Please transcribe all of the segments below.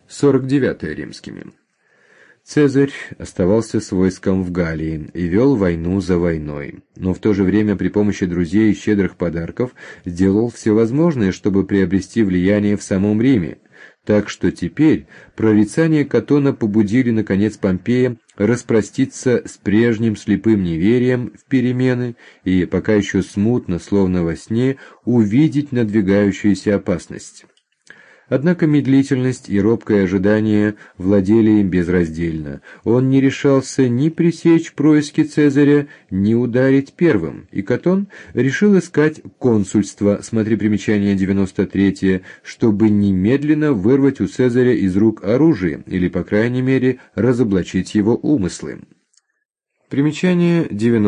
49 римскими. Цезарь оставался с войском в Галлии и вел войну за войной, но в то же время при помощи друзей и щедрых подарков сделал все возможное, чтобы приобрести влияние в самом Риме, так что теперь прорицания Катона побудили наконец Помпея распроститься с прежним слепым неверием в перемены и, пока еще смутно, словно во сне, увидеть надвигающуюся опасность. Однако медлительность и робкое ожидание владели им безраздельно. Он не решался ни пресечь происки Цезаря, ни ударить первым, и Катон решил искать консульство, смотри примечание 93, чтобы немедленно вырвать у Цезаря из рук оружие, или, по крайней мере, разоблачить его умыслы. Примечание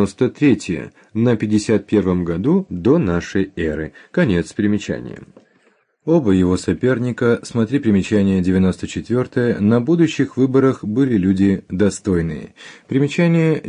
93. На 51 году до нашей эры. Конец примечания. Оба его соперника, смотри примечание 94, на будущих выборах были люди достойные. Примечание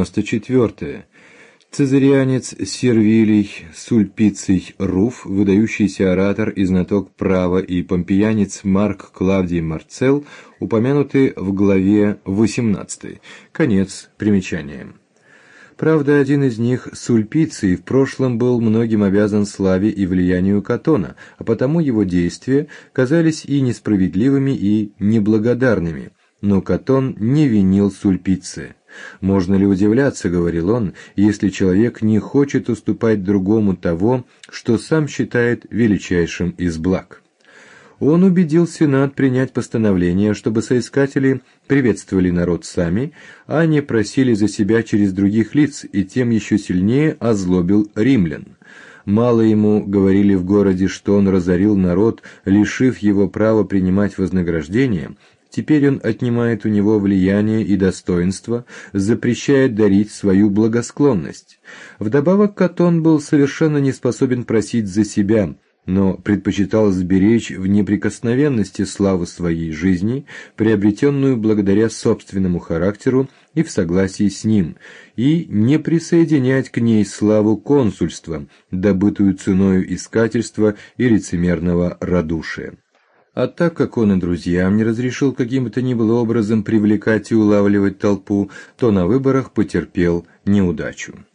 94. Цезарианец Сервилий Сульпиций Руф, выдающийся оратор и знаток права, и помпеянец Марк Клавдий Марцел, упомянуты в главе 18. Конец примечания. Правда, один из них, Сульпиций, в прошлом был многим обязан славе и влиянию Катона, а потому его действия казались и несправедливыми, и неблагодарными. Но Катон не винил Сульпиция. «Можно ли удивляться, — говорил он, — если человек не хочет уступать другому того, что сам считает величайшим из благ?» Он убедил Сенат принять постановление, чтобы соискатели приветствовали народ сами, а не просили за себя через других лиц, и тем еще сильнее озлобил римлян. Мало ему говорили в городе, что он разорил народ, лишив его права принимать вознаграждение. Теперь он отнимает у него влияние и достоинство, запрещает дарить свою благосклонность. Вдобавок Катон был совершенно не способен просить за себя, но предпочитал сберечь в неприкосновенности славу своей жизни, приобретенную благодаря собственному характеру и в согласии с ним, и не присоединять к ней славу консульства, добытую ценою искательства и лицемерного радушия. А так как он и друзьям не разрешил каким бы то ни было образом привлекать и улавливать толпу, то на выборах потерпел неудачу.